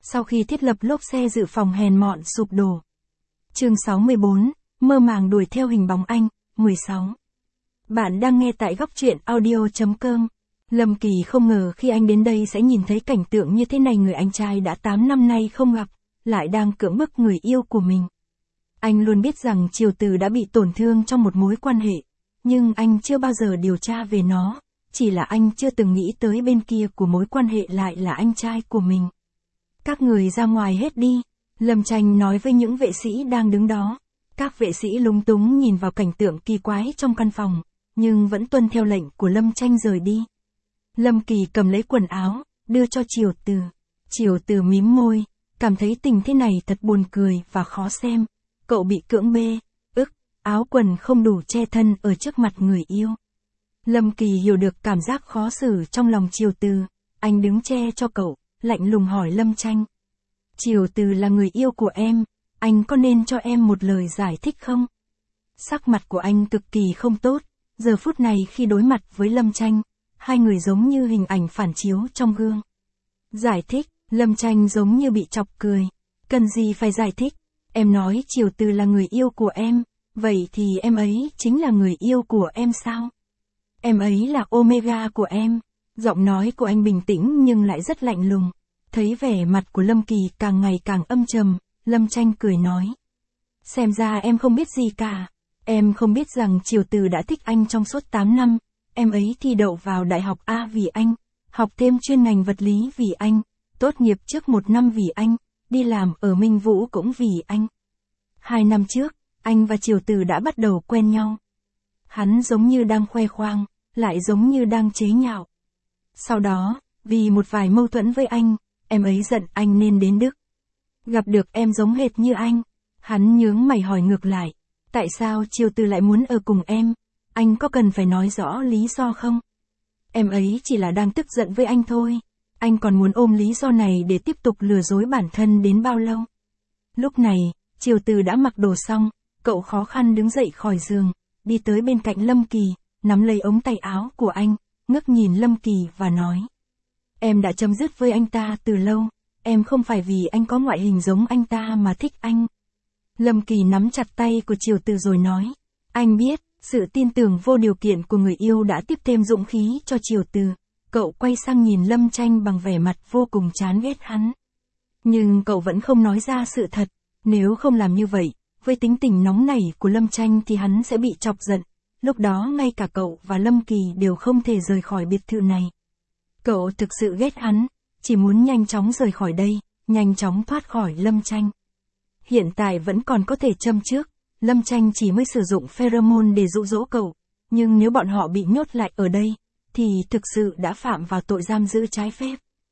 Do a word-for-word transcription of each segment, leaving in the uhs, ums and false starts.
sau khi thiết lập lốp xe dự phòng hèn mọn sụp đổ. Chương sáu mươi bốn, mơ màng đuổi theo hình bóng anh, mười sáu. Bạn đang nghe tại góc truyện audio chấm com. Lâm Kỳ không ngờ khi anh đến đây sẽ nhìn thấy cảnh tượng như thế này, người anh trai đã tám năm nay không gặp, lại đang cưỡng bức người yêu của mình. Anh luôn biết rằng Triều Từ đã bị tổn thương trong một mối quan hệ, nhưng anh chưa bao giờ điều tra về nó, chỉ là anh chưa từng nghĩ tới bên kia của mối quan hệ lại là anh trai của mình. Các người ra ngoài hết đi, Lâm Tranh nói với những vệ sĩ đang đứng đó. Các vệ sĩ lúng túng nhìn vào cảnh tượng kỳ quái trong căn phòng, nhưng vẫn tuân theo lệnh của Lâm Tranh rời đi. Lâm Kỳ cầm lấy quần áo, đưa cho Triều Từ. Triều Từ mím môi, cảm thấy tình thế này thật buồn cười và khó xem. Cậu bị cưỡng bê, ức, áo quần không đủ che thân ở trước mặt người yêu. Lâm Kỳ hiểu được cảm giác khó xử trong lòng Triều Từ, anh đứng che cho cậu, lạnh lùng hỏi Lâm Tranh. Triều Từ là người yêu của em, anh có nên cho em một lời giải thích không? Sắc mặt của anh cực kỳ không tốt, giờ phút này khi đối mặt với Lâm Tranh, hai người giống như hình ảnh phản chiếu trong gương. Giải thích, Lâm Tranh giống như bị chọc cười. Cần gì phải giải thích, em nói Triều Từ là người yêu của em, vậy thì em ấy chính là người yêu của em sao? Em ấy là Omega của em. Giọng nói của anh bình tĩnh nhưng lại rất lạnh lùng. Thấy vẻ mặt của Lâm Kỳ càng ngày càng âm trầm, Lâm Tranh cười nói. Xem ra em không biết gì cả. Em không biết rằng Triều Từ đã thích anh trong suốt tám năm. Em ấy thi đậu vào đại học A vì anh, học thêm chuyên ngành vật lý vì anh, tốt nghiệp trước một năm vì anh, đi làm ở Minh Vũ cũng vì anh. Hai năm trước, anh và Triều Từ đã bắt đầu quen nhau. Hắn giống như đang khoe khoang, lại giống như đang chế nhạo. Sau đó, vì một vài mâu thuẫn với anh, em ấy giận anh nên đến Đức. Gặp được em giống hệt như anh. Hắn nhướng mày hỏi ngược lại. Tại sao Triều Từ lại muốn ở cùng em? Anh có cần phải nói rõ lý do không? Em ấy chỉ là đang tức giận với anh thôi. Anh còn muốn ôm lý do này để tiếp tục lừa dối bản thân đến bao lâu? Lúc này, Triều Từ đã mặc đồ xong, cậu khó khăn đứng dậy khỏi giường, đi tới bên cạnh Lâm Kỳ, nắm lấy ống tay áo của anh, ngước nhìn Lâm Kỳ và nói. Em đã chấm dứt với anh ta từ lâu, em không phải vì anh có ngoại hình giống anh ta mà thích anh. Lâm Kỳ nắm chặt tay của Triều Từ rồi nói. Anh biết, sự tin tưởng vô điều kiện của người yêu đã tiếp thêm dũng khí cho Triều Từ. Cậu quay sang nhìn Lâm Tranh bằng vẻ mặt vô cùng chán ghét hắn. Nhưng cậu vẫn không nói ra sự thật, nếu không làm như vậy, với tính tình nóng nảy của Lâm Tranh thì hắn sẽ bị chọc giận. Lúc đó ngay cả cậu và Lâm Kỳ đều không thể rời khỏi biệt thự này. Cậu thực sự ghét hắn, chỉ muốn nhanh chóng rời khỏi đây, nhanh chóng thoát khỏi Lâm Tranh. Hiện tại vẫn còn có thể châm trước, Lâm Tranh chỉ mới sử dụng pheromone để dụ dỗ cậu, nhưng nếu bọn họ bị nhốt lại ở đây, thì thực sự đã phạm vào tội giam giữ trái phép.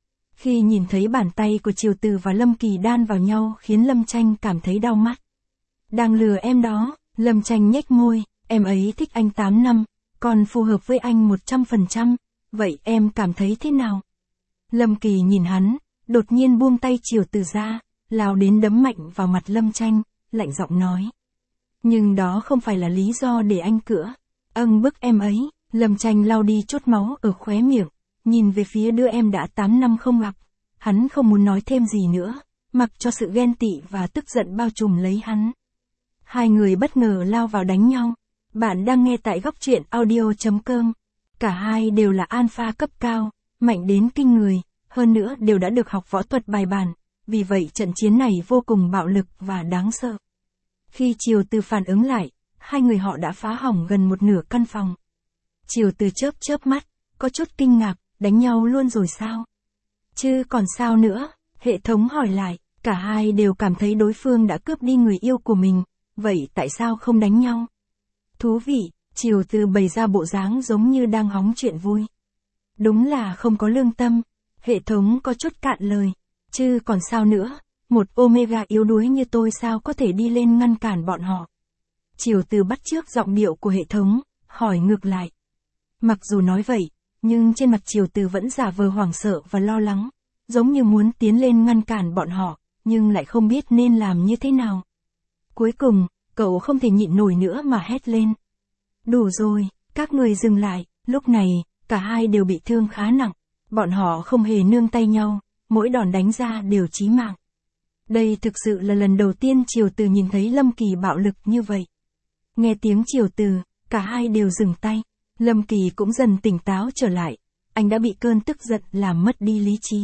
Khi nhìn thấy bàn tay của Triều Từ và Lâm Kỳ đan vào nhau khiến Lâm Tranh cảm thấy đau mắt. Đang lừa em đó, Lâm Tranh nhếch môi, em ấy thích anh tám năm, còn phù hợp với anh một trăm phần trăm, vậy em cảm thấy thế nào? Lâm Kỳ nhìn hắn, đột nhiên buông tay Triều Từ ra, lao đến đấm mạnh vào mặt Lâm Tranh, lạnh giọng nói. Nhưng đó không phải là lý do để anh cữa, âng bức em ấy. Lâm Tranh lau đi chốt máu ở khóe miệng, nhìn về phía đứa em đã tám năm không gặp. Hắn không muốn nói thêm gì nữa, mặc cho sự ghen tị và tức giận bao trùm lấy hắn. Hai người bất ngờ lao vào đánh nhau. Bạn đang nghe tại góc truyện audio chấm com. Cả hai đều là alpha cấp cao, mạnh đến kinh người, hơn nữa đều đã được học võ thuật bài bản, vì vậy trận chiến này vô cùng bạo lực và đáng sợ. Khi Triều Từ phản ứng lại, hai người họ đã phá hỏng gần một nửa căn phòng. Triều Từ chớp chớp mắt, có chút kinh ngạc, đánh nhau luôn rồi sao? Chứ còn sao nữa? Hệ thống hỏi lại, cả hai đều cảm thấy đối phương đã cướp đi người yêu của mình, vậy tại sao không đánh nhau? Thú vị, Triều Từ bày ra bộ dáng giống như đang hóng chuyện vui. Đúng là không có lương tâm, hệ thống có chút cạn lời, chứ còn sao nữa, một Omega yếu đuối như tôi sao có thể đi lên ngăn cản bọn họ? Triều Từ bắt chước giọng điệu của hệ thống, hỏi ngược lại. Mặc dù nói vậy, nhưng trên mặt Triều Từ vẫn giả vờ hoảng sợ và lo lắng, giống như muốn tiến lên ngăn cản bọn họ, nhưng lại không biết nên làm như thế nào. Cuối cùng, cậu không thể nhịn nổi nữa mà hét lên. Đủ rồi, các người dừng lại. Lúc này, cả hai đều bị thương khá nặng. Bọn họ không hề nương tay nhau, mỗi đòn đánh ra đều chí mạng. Đây thực sự là lần đầu tiên Triều Từ nhìn thấy Lâm Kỳ bạo lực như vậy. Nghe tiếng Triều Từ, cả hai đều dừng tay. Lâm Kỳ cũng dần tỉnh táo trở lại. Anh đã bị cơn tức giận làm mất đi lý trí.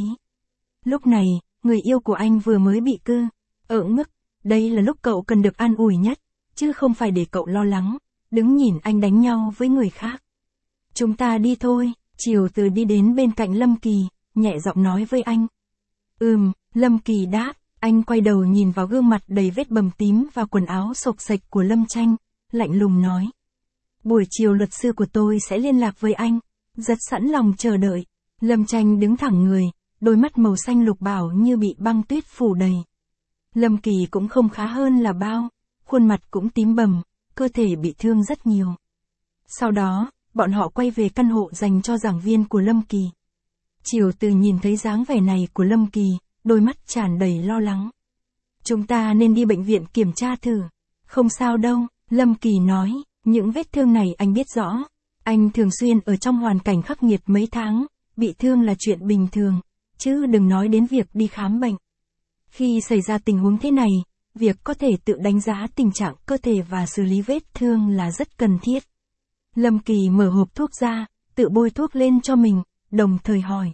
Lúc này, người yêu của anh vừa mới bị cư, ỡn ngức. Đây là lúc cậu cần được an ủi nhất, chứ không phải để cậu lo lắng, đứng nhìn anh đánh nhau với người khác. Chúng ta đi thôi. Triều Từ đi đến bên cạnh Lâm Kỳ, nhẹ giọng nói với anh. Ừm, Lâm Kỳ đáp. Anh quay đầu nhìn vào gương mặt đầy vết bầm tím và quần áo xộc xệch của Lâm Tranh, lạnh lùng nói. Buổi chiều luật sư của tôi sẽ liên lạc với anh, rất sẵn lòng chờ đợi. Lâm Tranh đứng thẳng người, đôi mắt màu xanh lục bảo như bị băng tuyết phủ đầy. Lâm Kỳ cũng không khá hơn là bao, khuôn mặt cũng tím bầm, cơ thể bị thương rất nhiều. Sau đó, bọn họ quay về căn hộ dành cho giảng viên của Lâm Kỳ. Triều Từ nhìn thấy dáng vẻ này của Lâm Kỳ, đôi mắt tràn đầy lo lắng. Chúng ta nên đi bệnh viện kiểm tra thử. Không sao đâu, Lâm Kỳ nói, những vết thương này anh biết rõ. Anh thường xuyên ở trong hoàn cảnh khắc nghiệt mấy tháng, bị thương là chuyện bình thường, chứ đừng nói đến việc đi khám bệnh. Khi xảy ra tình huống thế này, việc có thể tự đánh giá tình trạng cơ thể và xử lý vết thương là rất cần thiết. Lâm Kỳ mở hộp thuốc ra, tự bôi thuốc lên cho mình, đồng thời hỏi.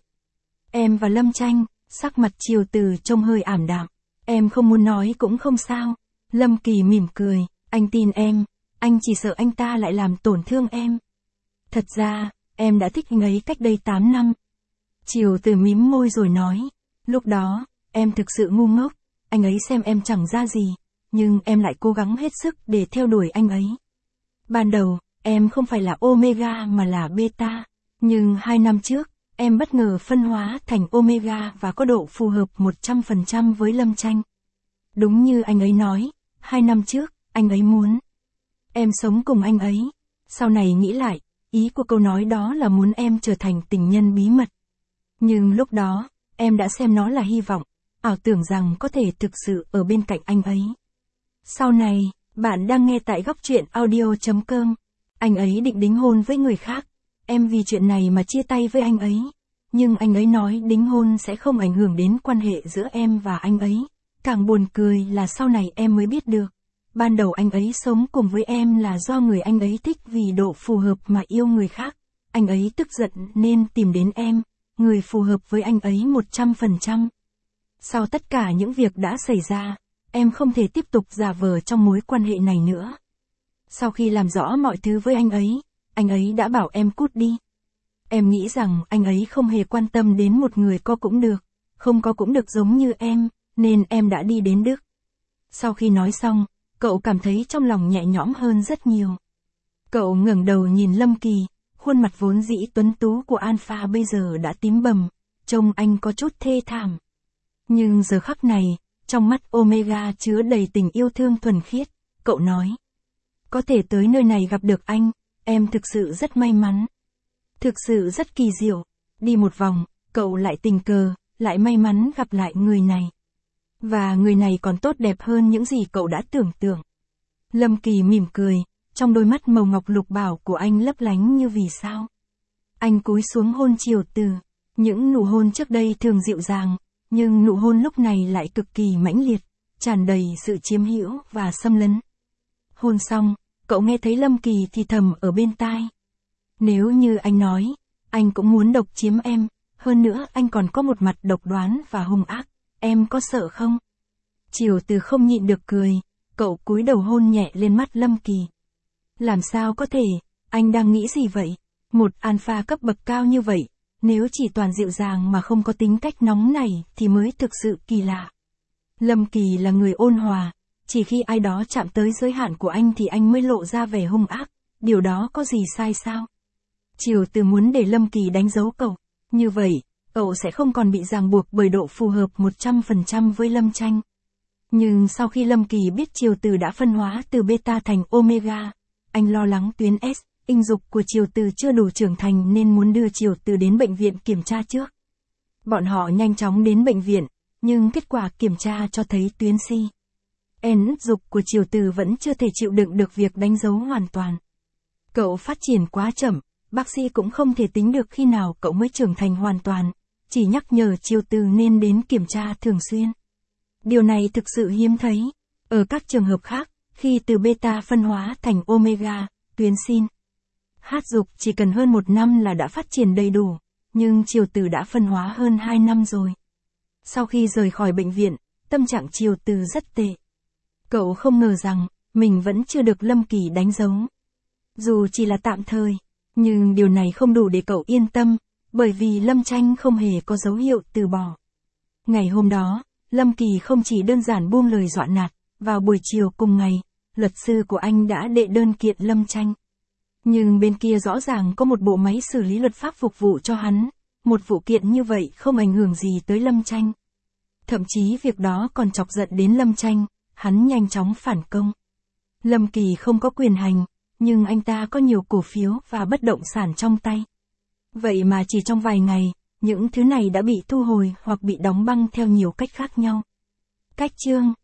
Em và Lâm Tranh, sắc mặt Triều Từ trông hơi ảm đạm. Em không muốn nói cũng không sao. Lâm Kỳ mỉm cười, anh tin em, anh chỉ sợ anh ta lại làm tổn thương em. Thật ra, em đã thích anh ấy cách đây tám năm. Triều Từ mím môi rồi nói, lúc đó, em thực sự ngu ngốc, anh ấy xem em chẳng ra gì, nhưng em lại cố gắng hết sức để theo đuổi anh ấy. Ban đầu, em không phải là Omega mà là Beta, nhưng hai năm trước, em bất ngờ phân hóa thành Omega và có độ phù hợp một trăm phần trăm với Lâm Tranh. Đúng như anh ấy nói, hai năm trước, anh ấy muốn em sống cùng anh ấy. Sau này nghĩ lại, ý của câu nói đó là muốn em trở thành tình nhân bí mật. Nhưng lúc đó, em đã xem nó là hy vọng, ảo tưởng rằng có thể thực sự ở bên cạnh anh ấy. Sau này, bạn đang nghe tại góc truyện audio chấm com. Anh ấy định đính hôn với người khác. Em vì chuyện này mà chia tay với anh ấy. Nhưng anh ấy nói đính hôn sẽ không ảnh hưởng đến quan hệ giữa em và anh ấy. Càng buồn cười là sau này em mới biết được. Ban đầu anh ấy sống cùng với em là do người anh ấy thích vì độ phù hợp mà yêu người khác. Anh ấy tức giận nên tìm đến em, người phù hợp với anh ấy một trăm phần trăm. Sau tất cả những việc đã xảy ra, em không thể tiếp tục giả vờ trong mối quan hệ này nữa. Sau khi làm rõ mọi thứ với anh ấy, anh ấy đã bảo em cút đi. Em nghĩ rằng anh ấy không hề quan tâm đến một người có cũng được, không có cũng được giống như em, nên em đã đi đến Đức. Sau khi nói xong, cậu cảm thấy trong lòng nhẹ nhõm hơn rất nhiều. Cậu ngẩng đầu nhìn Lâm Kỳ, khuôn mặt vốn dĩ tuấn tú của Alpha bây giờ đã tím bầm, trông anh có chút thê thảm. Nhưng giờ khắc này, trong mắt Omega chứa đầy tình yêu thương thuần khiết, cậu nói. Có thể tới nơi này gặp được anh, em thực sự rất may mắn. Thực sự rất kỳ diệu, đi một vòng, cậu lại tình cờ, lại may mắn gặp lại người này. Và người này còn tốt đẹp hơn những gì cậu đã tưởng tượng. Lâm Kỳ mỉm cười, trong đôi mắt màu ngọc lục bảo của anh lấp lánh như vì sao. Anh cúi xuống hôn Triều Từ, những nụ hôn trước đây thường dịu dàng, nhưng nụ hôn lúc này lại cực kỳ mãnh liệt, tràn đầy sự chiếm hữu và xâm lấn. Hôn xong, cậu nghe thấy Lâm Kỳ thì thầm ở bên tai. Nếu như anh nói, anh cũng muốn độc chiếm em, hơn nữa anh còn có một mặt độc đoán và hung ác, em có sợ không? Triều Từ không nhịn được cười, cậu cúi đầu hôn nhẹ lên mắt Lâm Kỳ. Làm sao có thể, anh đang nghĩ gì vậy? Một alpha cấp bậc cao như vậy, nếu chỉ toàn dịu dàng mà không có tính cách nóng nảy thì mới thực sự kỳ lạ. Lâm Kỳ là người ôn hòa, chỉ khi ai đó chạm tới giới hạn của anh thì anh mới lộ ra vẻ hung ác, điều đó có gì sai sao? Triều Từ muốn để Lâm Kỳ đánh dấu cậu, như vậy, cậu sẽ không còn bị ràng buộc bởi độ phù hợp một trăm phần trăm với Lâm Tranh. Nhưng sau khi Lâm Kỳ biết Triều Từ đã phân hóa từ beta thành omega, anh lo lắng tuyến S, sinh dục của Triều Từ chưa đủ trưởng thành nên muốn đưa Triều Từ đến bệnh viện kiểm tra trước. Bọn họ nhanh chóng đến bệnh viện, nhưng kết quả kiểm tra cho thấy tuyến C. N dục của Triều Từ vẫn chưa thể chịu đựng được việc đánh dấu hoàn toàn. Cậu phát triển quá chậm, bác sĩ cũng không thể tính được khi nào cậu mới trưởng thành hoàn toàn, chỉ nhắc nhở Triều Từ nên đến kiểm tra thường xuyên. Điều này thực sự hiếm thấy. Ở các trường hợp khác, khi từ beta phân hóa thành omega, tuyến sin, hát dục chỉ cần hơn một năm là đã phát triển đầy đủ, nhưng Triều Từ đã phân hóa hơn hai năm rồi. Sau khi rời khỏi bệnh viện, tâm trạng Triều Từ rất tệ. Cậu không ngờ rằng, mình vẫn chưa được Lâm Kỳ đánh dấu. Dù chỉ là tạm thời, nhưng điều này không đủ để cậu yên tâm, bởi vì Lâm Tranh không hề có dấu hiệu từ bỏ. Ngày hôm đó, Lâm Kỳ không chỉ đơn giản buông lời dọa nạt, vào buổi chiều cùng ngày, luật sư của anh đã đệ đơn kiện Lâm Tranh. Nhưng bên kia rõ ràng có một bộ máy xử lý luật pháp phục vụ cho hắn, một vụ kiện như vậy không ảnh hưởng gì tới Lâm Tranh. Thậm chí việc đó còn chọc giận đến Lâm Tranh, hắn nhanh chóng phản công. Lâm Kỳ không có quyền hành, nhưng anh ta có nhiều cổ phiếu và bất động sản trong tay. Vậy mà chỉ trong vài ngày, những thứ này đã bị thu hồi hoặc bị đóng băng theo nhiều cách khác nhau. Cách chương